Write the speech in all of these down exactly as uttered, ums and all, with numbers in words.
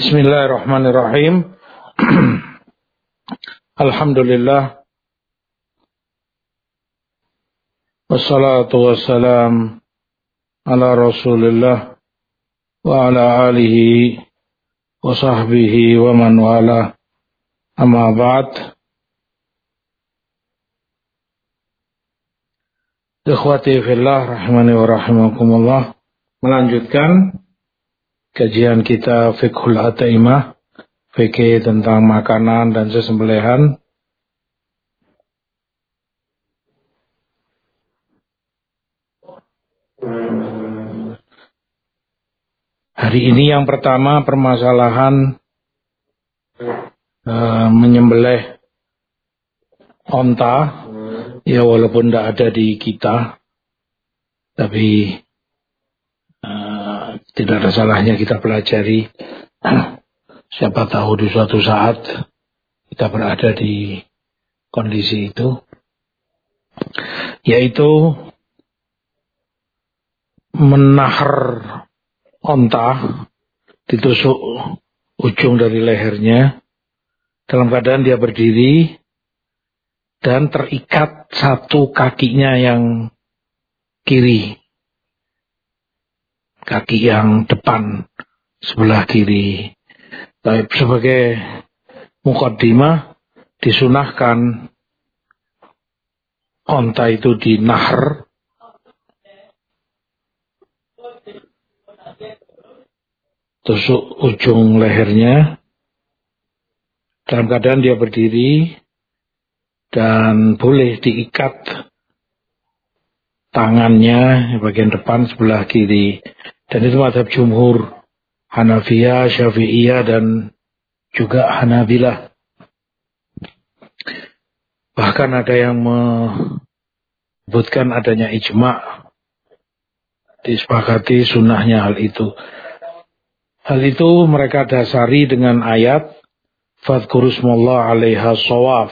Bismillahirrahmanirrahim. Alhamdulillah. Wassalatu wassalam ala Rasulillah wa ala alihi wa sahbihi wa man wala. Amma ba'd. Ikhwati fillah rahimani wa rahimakumullah. Melanjutkan kajian kita Fiqhul At'imah, fikih tentang makanan dan sesembelihan. Hari ini yang pertama permasalahan uh, menyembelih onta, ya walaupun tidak ada di kita, tapi uh, tidak ada salahnya kita pelajari. Siapa tahu di suatu saat kita berada di kondisi itu, yaitu menahar onta, ditusuk ujung dari lehernya dalam keadaan dia berdiri dan terikat satu kakinya yang kiri, kaki yang depan sebelah kiri. Baik, sebagai muqaddimah, disunahkan onta itu dinahar tusuk ujung lehernya dalam keadaan dia berdiri, dan boleh diikat tangannya bagian depan sebelah kiri. Dan itu mazhab jumhur Hanafiyah, Syafi'iyah dan juga Hanabilah. Bahkan ada yang menyebutkan adanya ijma', disepakati sunnahnya hal itu. Hal itu mereka dasari dengan ayat fadhkurusmallah 'alaiha shawaf.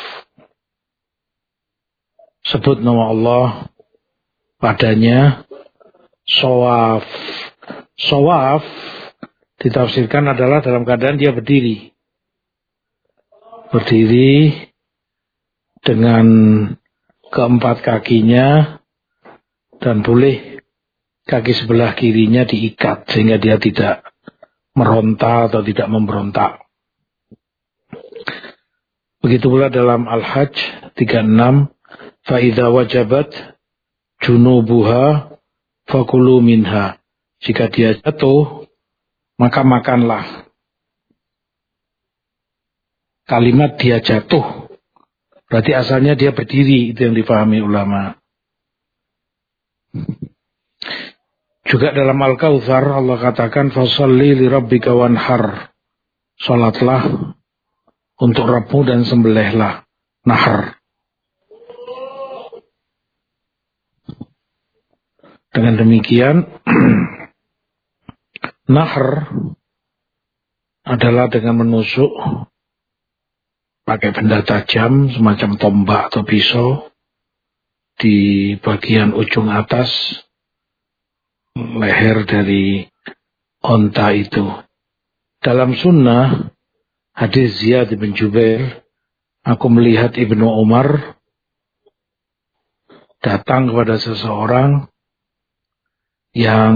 Sebut nama Allah padanya shawaf. Shawaf ditafsirkan adalah dalam keadaan dia berdiri. Berdiri dengan keempat kakinya, dan boleh kaki sebelah kirinya diikat sehingga dia tidak meronta atau tidak memberontak. Begitu pula dalam Al-Hajj tiga puluh enam, fa idza wajabat junubuha fakulu minha. Jika dia jatuh, maka makanlah. Kalimat dia jatuh berarti asalnya dia berdiri, itu yang difahami ulama. Juga dalam Al-Kautsar Allah katakan fasholli li rabbika wanhar. Salatlah untuk Rabbmu dan sembelihlah. Nahar. Dengan demikian nahar adalah dengan menusuk pakai benda tajam semacam tombak atau pisau di bagian ujung atas leher dari onta itu. Dalam sunnah hadis Ziyad bin Jubair, aku melihat Ibnu Umar datang kepada seseorang yang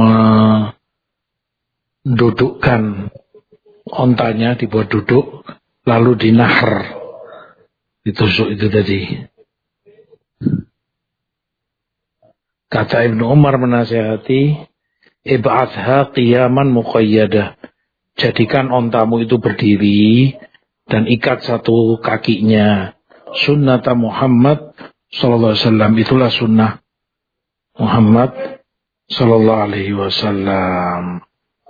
mendudukkan ontanya, dibuat duduk lalu dinahar, ditusuk itu tadi. Kata Ibnu Umar menasihati, ib'atha qiyaman muqayyadah. Jadikan ontamu itu berdiri dan ikat satu kakinya. Sunnata Muhammad sallallahu alaihi wasallam, itulah sunnah Muhammad sallallahu alaihi wasallam.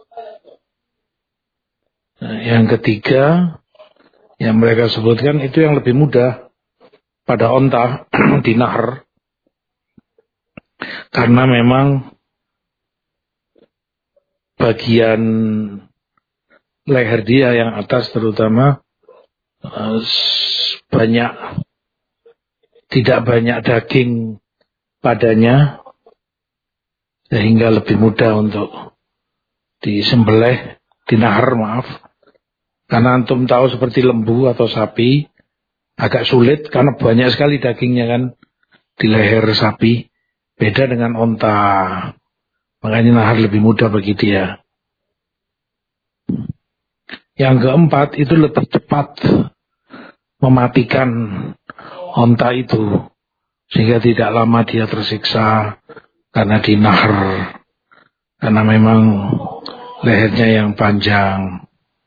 Nah, yang ketiga yang mereka sebutkan itu yang lebih mudah pada onta dinahar. Karena memang bagian leher dia yang atas terutama banyak, tidak banyak daging padanya, sehingga lebih mudah untuk disembelih dinahar maaf. Karena antum tahu seperti lembu atau sapi agak sulit karena banyak sekali dagingnya kan di leher sapi. Beda dengan onta. Makanya nahar lebih mudah bagi dia. Yang keempat itu lebih cepat mematikan onta itu. Sehingga tidak lama dia tersiksa karena dinahar. Karena memang lehernya yang panjang.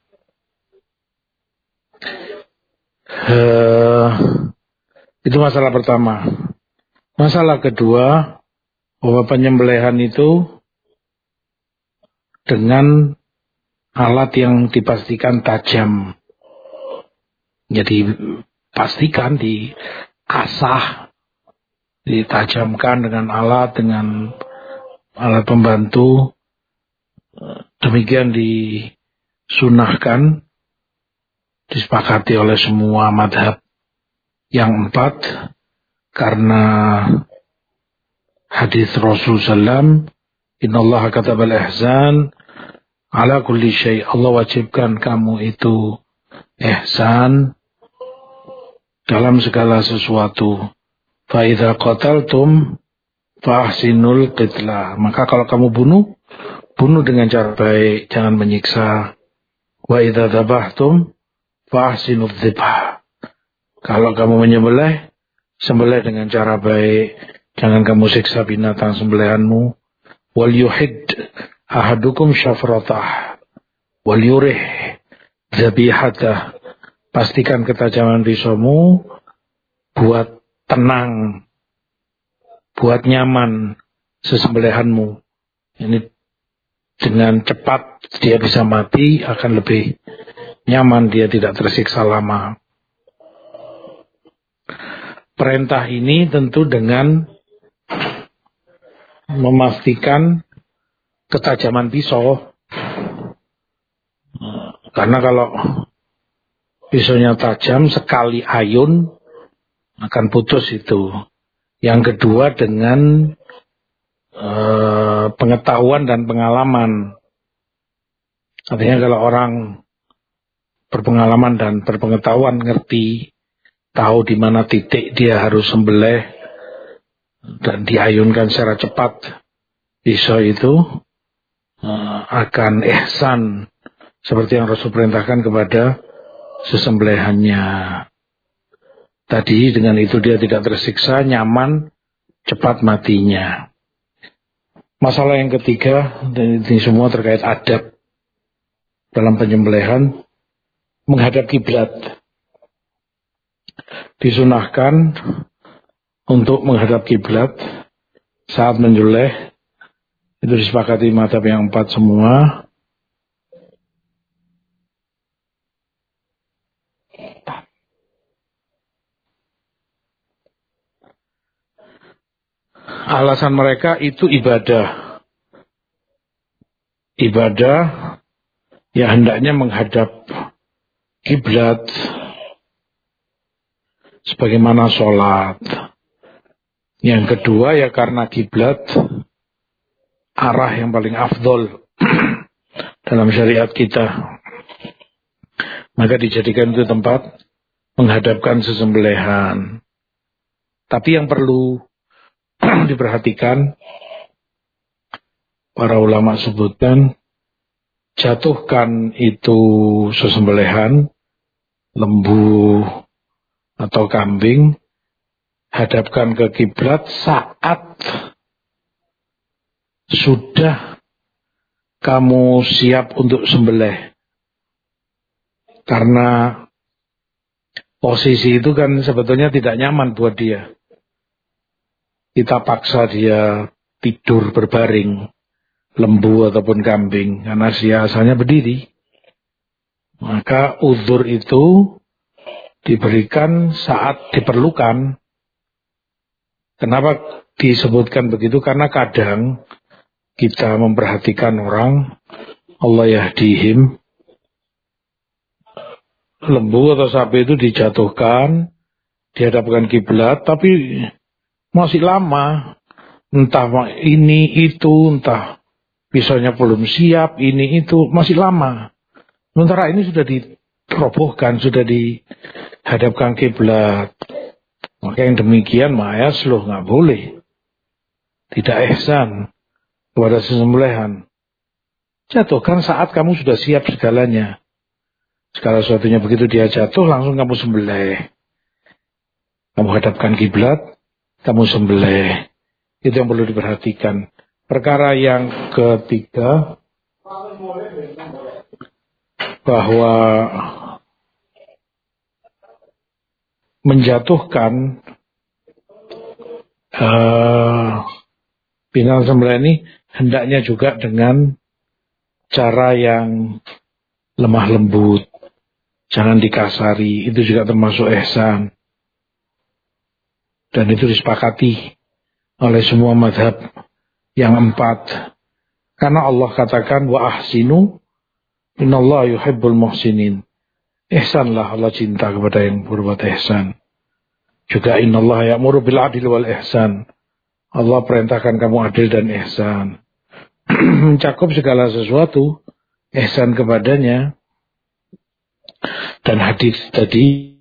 Uh, itu masalah pertama. Masalah kedua, bahwa penyembelihan itu dengan alat yang dipastikan tajam. Jadi pastikan diasah, ditajamkan dengan alat, dengan alat pembantu. Demikian disunahkan, disepakati oleh semua madhab yang empat, karena hadis Rasul sallallahu alaihi wasallam, innallaha katabal ihsan ala kulli syai'. Allah wajibkan kamu itu ihsan dalam segala sesuatu. Fa idza qataltum fa ahsinul qitlah. Maka kalau kamu bunuh, bunuh dengan cara baik, jangan menyiksa. Wa idza dzabhtum fa ahsinudz dzibh. Kalau kamu menyembelih, sembelih dengan cara baik, jangan kamu siksa binatang sembelihanmu. Wal yuhid ahadukum syafratah wal yurih zabihatah. Pastikan ketajaman pisaumu buat tenang, buat nyaman sesembelihanmu. Ini dengan cepat dia bisa mati, akan lebih nyaman, dia tidak tersiksa lama. Perintah ini tentu dengan memastikan ketajaman pisau. Karena kalau pisaunya tajam, sekali ayun akan putus itu. Yang kedua dengan eh, pengetahuan dan pengalaman. Artinya kalau orang berpengalaman dan berpengetahuan, ngerti, tahu di mana titik dia harus sembelih dan diayunkan secara cepat, pisau itu uh, akan ihsan seperti yang Rasul perintahkan kepada sesembelihannya. Tadi dengan itu dia tidak tersiksa, nyaman, cepat matinya. Masalah yang ketiga, dan ini semua terkait adab dalam penyembelihan, menghadap kiblat. Disunahkan untuk menghadap kiblat saat menyembelih. Itu disepakati mazhab yang empat semua. Alasan mereka itu ibadah. Ibadah ya hendaknya menghadap kiblat sebagaimana sholat. Yang kedua ya karena kiblat arah yang paling afdol dalam syariat kita. Maka dijadikan itu tempat menghadapkan sesembelihan. Tapi yang perlu diperhatikan, para ulama sebutkan, jatuhkan itu sesembelihan lembu atau kambing, hadapkan ke kiblat saat sudah kamu siap untuk sembelih. Karena posisi itu kan sebetulnya tidak nyaman buat dia. Kita paksa dia tidur berbaring, lembu ataupun kambing, karena dia asalnya berdiri. Maka uzur itu diberikan saat diperlukan. Kenapa disebutkan begitu? Karena kadang kita memperhatikan orang, Allah yahdihim, lembu atau sapi itu dijatuhkan, dihadapkan kiblat, tapi masih lama, entah ini itu, entah pisaunya belum siap, ini itu, masih lama. Sementara ini sudah dirobohkan, sudah dihadapkan kiblat. Maka yang demikian maya sloh, nggak boleh. Tidak ihsan kepada sesembelihan. Jatuhkan saat kamu sudah siap segalanya. Segala sesuatunya begitu dia jatuh, langsung kamu sembelih. Kamu hadapkan kiblat, kamu sembelih. Itu yang perlu diperhatikan. Perkara yang ketiga, bahwa menjatuhkan uh, binatang sembelih ini hendaknya juga dengan cara yang lemah lembut, jangan dikasari. Itu juga termasuk ihsan, dan itu disepakati oleh semua mazhab yang empat. Karena Allah katakan wa ahsinu innallaha yuhibbul muhsinin. Ihsanlah, Allah cinta kepada yang berbuat ihsan. Juga innallaha ya'muru bil adli wal ihsan. Allah perintahkan kamu adil dan ihsan. Mencakup segala sesuatu, ihsan kepadanya. Dan hadis tadi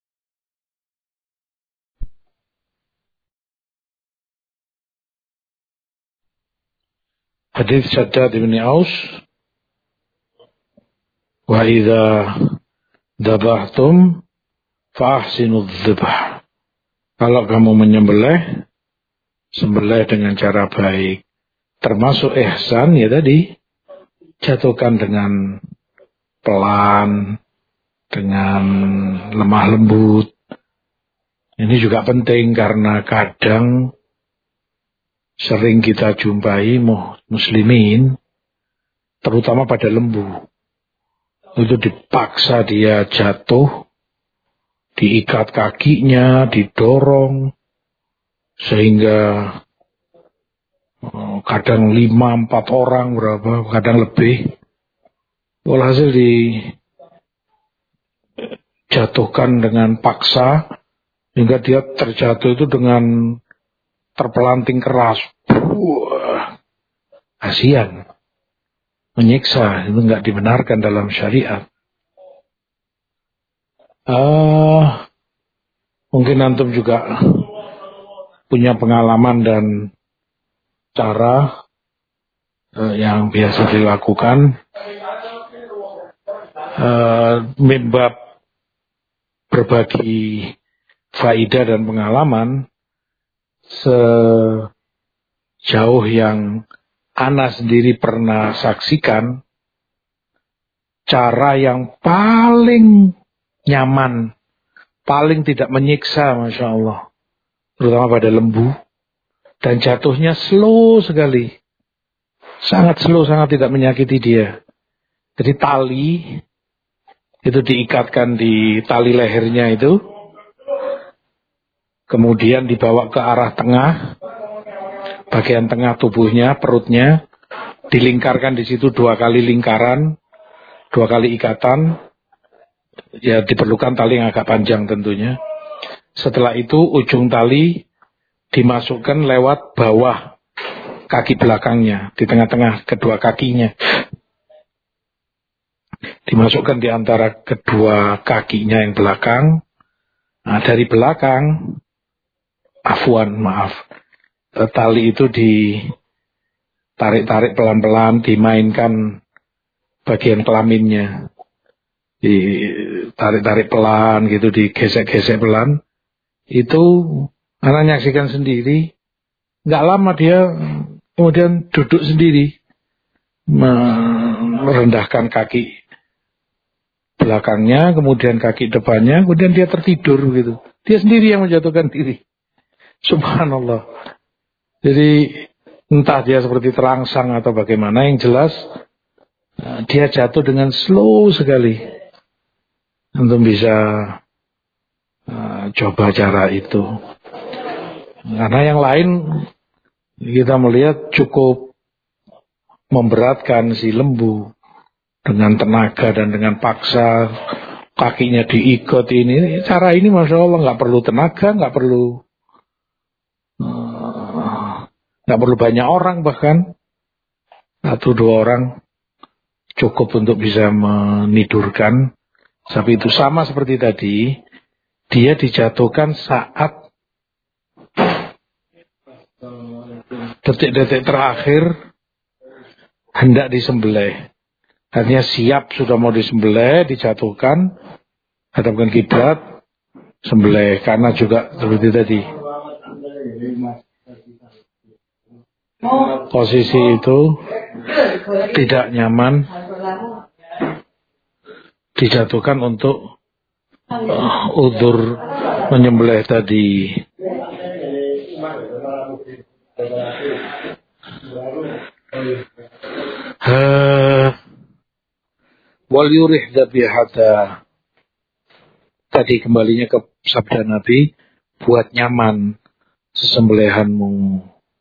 hadis Shaddad bin Aus, wa idza dabahtum fa ahsinu dzibh. Kalau kamu menyembelih, sembelih dengan cara baik. Termasuk ihsan ya tadi, jatuhkan dengan pelan, dengan lemah lembut. Ini juga penting karena kadang sering kita jumpai muslimin, terutama pada lembu. Itu dipaksa dia jatuh, diikat kakinya, didorong, sehingga kadang lima, empat orang, berapa, kadang lebih. Walhasil dijatuhkan dengan paksa, hingga dia terjatuh itu dengan terpelanting keras. Wah, kasihan. Menyiksa, itu enggak dibenarkan dalam syariat. Uh, mungkin antum juga punya pengalaman dan cara uh, yang biasa dilakukan. Uh, mimbab berbagi faidah dan pengalaman sejauh yang Ana sendiri pernah saksikan, cara yang paling nyaman, paling tidak menyiksa, Masya Allah, terutama pada lembu, dan jatuhnya slow sekali, sangat slow, sangat tidak menyakiti dia. Jadi tali itu diikatkan di tali lehernya itu, kemudian dibawa ke arah tengah, bagian tengah tubuhnya, perutnya, dilingkarkan di situ dua kali lingkaran, dua kali ikatan. Ya diperlukan tali yang agak panjang tentunya. Setelah itu ujung tali dimasukkan lewat bawah kaki belakangnya, di tengah-tengah kedua kakinya. Dimasukkan di antara kedua kakinya yang belakang. Nah, dari belakang, afwan, maaf. Tali itu ditarik-tarik pelan-pelan, dimainkan bagian kelaminnya, ditarik-tarik pelan gitu, digesek-gesek pelan. Itu anak nyaksikan sendiri, nggak lama dia kemudian duduk sendiri, merendahkan kaki belakangnya, kemudian kaki depannya, kemudian dia tertidur gitu. Dia sendiri yang menjatuhkan diri. Subhanallah. Jadi entah dia seperti terangsang atau bagaimana, yang jelas dia jatuh dengan slow sekali. Untuk bisa uh, coba cara itu. Karena yang lain kita melihat cukup memberatkan si lembu, dengan tenaga dan dengan paksa, kakinya diikat ini. Cara ini Masya Allah nggak perlu tenaga, nggak perlu nggak perlu banyak orang bahkan. Satu dua orang cukup untuk bisa menidurkan sapi itu. Sama seperti tadi, dia dijatuhkan saat detik-detik terakhir hendak disembelih. Artinya siap sudah mau disembelih, dijatuhkan, hadapkan kiblat, sembelih. Karena juga seperti tadi, posisi itu tidak nyaman, dijatuhkan untuk uh, udzur menyembelih tadi. Uh, wal yurih dzabihata. Tadi kembalinya ke sabda Nabi, buat nyaman sesembelihanmu.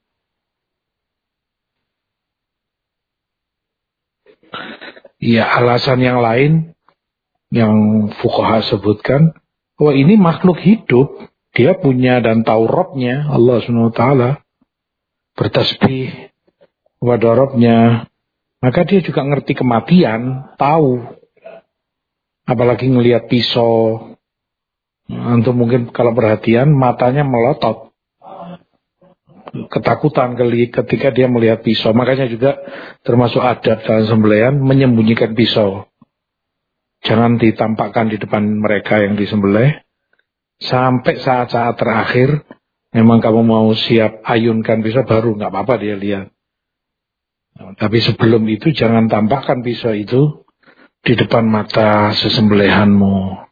Ya, alasan yang lain yang fuqaha sebutkan, bahwa ini makhluk hidup, dia punya dan tahu Rabbnya, Allah subhanahu wa taala, bertasbih kepada Rabbnya, maka dia juga ngerti kematian, tahu. Apalagi ngelihat pisau, antum mungkin kalau perhatian matanya melotot, ketakutan ketika dia melihat pisau. Makanya juga termasuk adab dalam sembelihan menyembunyikan pisau. Jangan ditampakkan di depan mereka yang disembelih. Sampai saat-saat terakhir, memang kamu mau siap ayunkan pisau, baru nggak apa-apa dia lihat. Nah, tapi sebelum itu jangan tampakkan pisau itu di depan mata sesembelihanmu.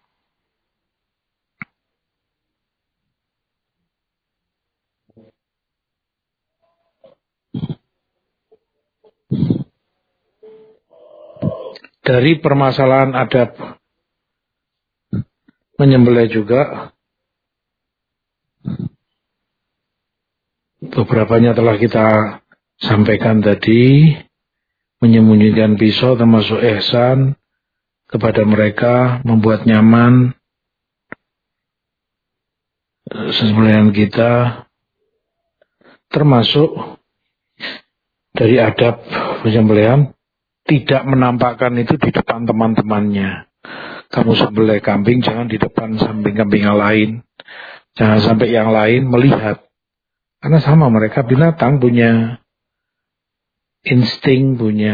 Dari permasalahan adab menyembelih juga, beberapanya telah kita sampaikan tadi. Menyembunyikan pisau termasuk ihsan kepada mereka, membuat nyaman sesembelihan kita, termasuk dari adab penyembelihan tidak menampakkan itu di depan teman-temannya. Kamu sembelih kambing jangan di depan kambing-kambing yang lain, jangan sampai yang lain melihat, karena sama mereka binatang, punya insting, punya,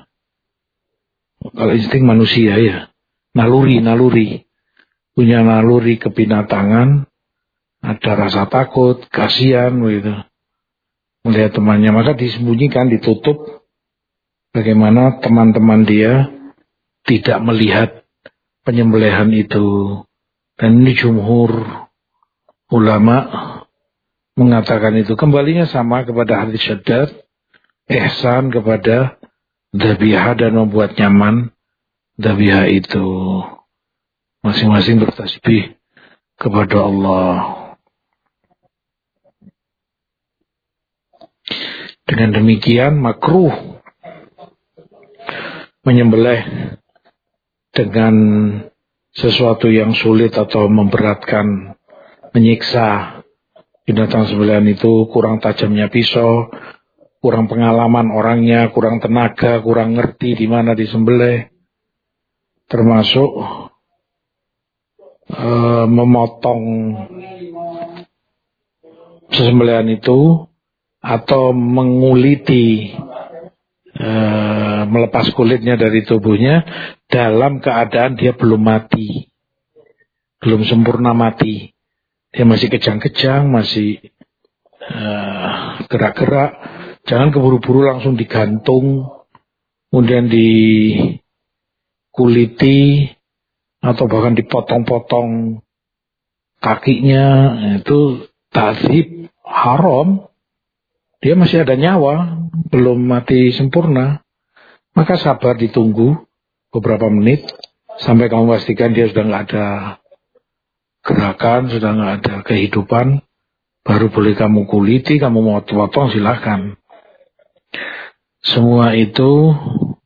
kalau insting manusia ya, naluri naluri punya naluri kebinatangan, ada rasa takut, kasihan begitu melihat temannya, maka disembunyikan, ditutup, bagaimana teman-teman dia tidak melihat penyembelihan itu. Dan ini jumhur ulama mengatakan itu. Kembalinya sama kepada hadis Syaddad, ihsan kepada dzabihah dan membuat nyaman dzabihah itu, masing-masing bertasbih kepada Allah. Dengan demikian makruh menyembelih dengan sesuatu yang sulit atau memberatkan, menyiksa binatang sembelihan itu, kurang tajamnya pisau, kurang pengalaman orangnya, kurang tenaga, kurang ngerti di mana disembelih, termasuk e, memotong sesembelihan itu atau menguliti, e, melepas kulitnya dari tubuhnya dalam keadaan dia belum mati, belum sempurna mati, dia masih kejang-kejang, masih e, gerak-gerak. Jangan keburu-buru langsung digantung, kemudian dikuliti, atau bahkan dipotong-potong kakinya. Itu ta'dzib, haram. Dia masih ada nyawa, belum mati sempurna. Maka sabar, ditunggu beberapa menit, sampai kamu pastikan dia sudah nggak ada gerakan, sudah nggak ada kehidupan, baru boleh kamu kuliti, kamu mau potong silahkan. Semua itu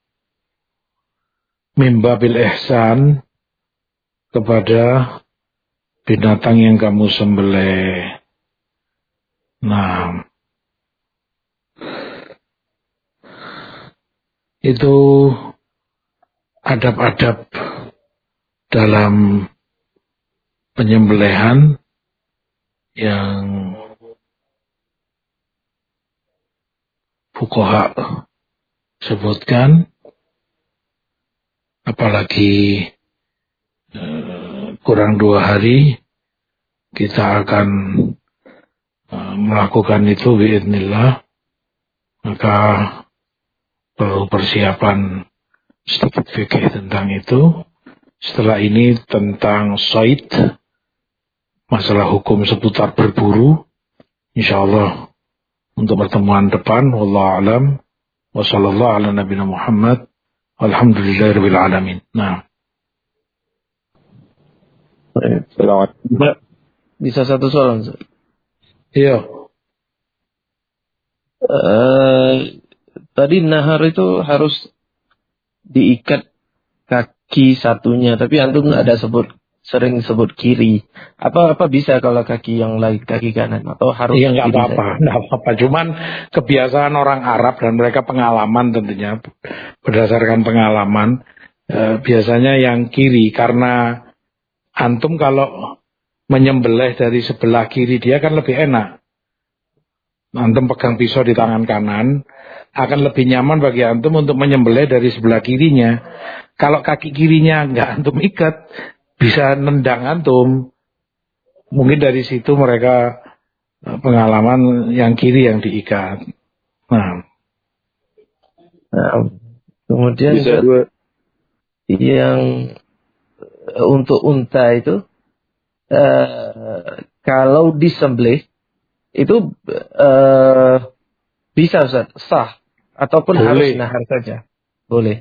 mimbabil ihsan kepada binatang yang kamu sembelih. Nah, itu adab-adab dalam penyembelihan yang fuqaha sebutkan, apalagi eh, kurang dua hari kita akan eh, melakukan itu biidznillah, maka perlu persiapan sedikit fikih tentang itu. Setelah ini tentang said, masalah hukum seputar berburu, insyaallah untuk pertemuan depan. Wallahu a'lam. Wa sallallahu ala nabiyina Muhammad. Alhamdulillahirabbil alamin. Nah. Assalamualaikum. Bisa satu soal, Ustaz? Iya. Uh, tadi nahar itu harus diikat kaki satunya, tapi antum ada sebut sering sebut kiri. Apa apa bisa kalau kaki yang lain, kaki kanan, atau harus? Iya, nggak apa-apa, nggak apa-apa. Cuman kebiasaan orang Arab dan mereka pengalaman tentunya berdasarkan pengalaman eh, biasanya yang kiri, karena antum kalau menyembelih dari sebelah kiri dia kan lebih enak. Antum pegang pisau di tangan kanan akan lebih nyaman bagi antum untuk menyembelih dari sebelah kirinya. Kalau kaki kirinya nggak antum ikat, bisa nendang antum. Mungkin dari situ mereka pengalaman yang kiri yang diikat. Nah, nah kemudian bisa dua. Yang untuk unta itu uh, kalau disembelih itu uh, bisa Ustaz, sah ataupun boleh. Harus nahar saja? Boleh.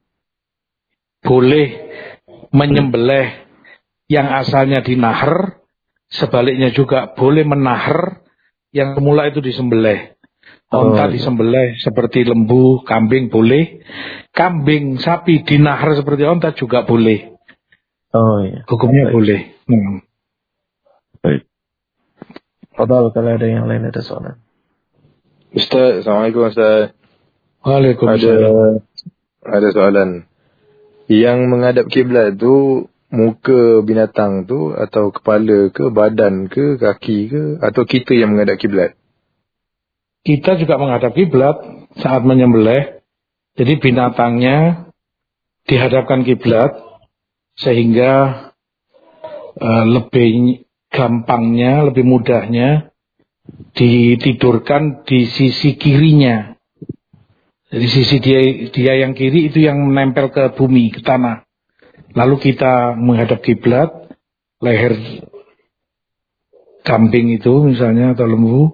Boleh menyembelih yang asalnya dinahar, sebaliknya juga boleh menahar yang semula itu disembelih. Onta oh, disembelih seperti lembu, kambing boleh. Kambing, sapi dinahar seperti onta juga boleh. Oh iya. Hukumnya baik. Boleh. Hmm. Baik. Fadal, kalau ada yang lain ada soalan. Ustaz, Assalamualaikum Ustaz. Waalaikumsalam. Ada, ada soalan. Yang menghadap kiblat tu muka binatang tu atau kepala ke, badan ke, kaki ke, atau kita yang menghadap kiblat? Kita juga menghadap kiblat saat menyembelih. Jadi binatangnya dihadapkan kiblat sehingga uh, lebih gampangnya, lebih mudahnya ditidurkan di sisi kirinya. Jadi sisi dia, dia yang kiri itu yang menempel ke bumi, ke tanah. Lalu kita menghadap kiblat, leher kambing itu misalnya atau lembu,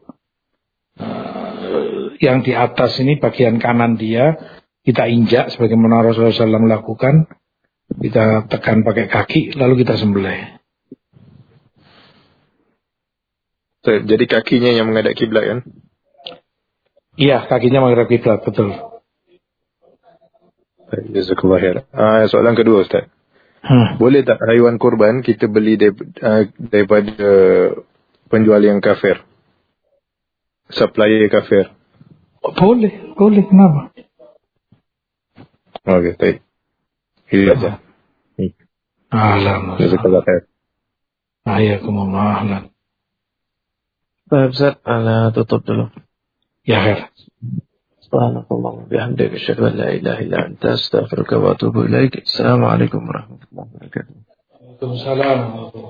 uh, yang di atas ini bagian kanan dia kita injak sebagaimana Rasulullah shallallahu alaihi wasallam lakukan. Kita tekan pakai kaki, lalu kita sembelih. Jadi kakinya yang menghadap kiblat kan? Iya, kakinya menghadap kiblat, betul. Jazakallah khair. Ah, soalan kedua Ustaz. Hmm. Boleh tak haiwan kurban kita beli daripada, daripada penjual yang kafir? Supplier kafir? Oh, boleh, boleh, kenapa? Okey, baik. Itu saja. Ahlan. Jazakallah khair. Ayakumullah, ahlan. Baik Ustaz, ana tutup dulu. Ya, khair. Subhanallah, bihamdika asyhadu an la ilaha illa anta astaghfiruka wa atubu ilaik. Assalamualaikum warahmatullahi wabarakatuh. Waalaikumsalam.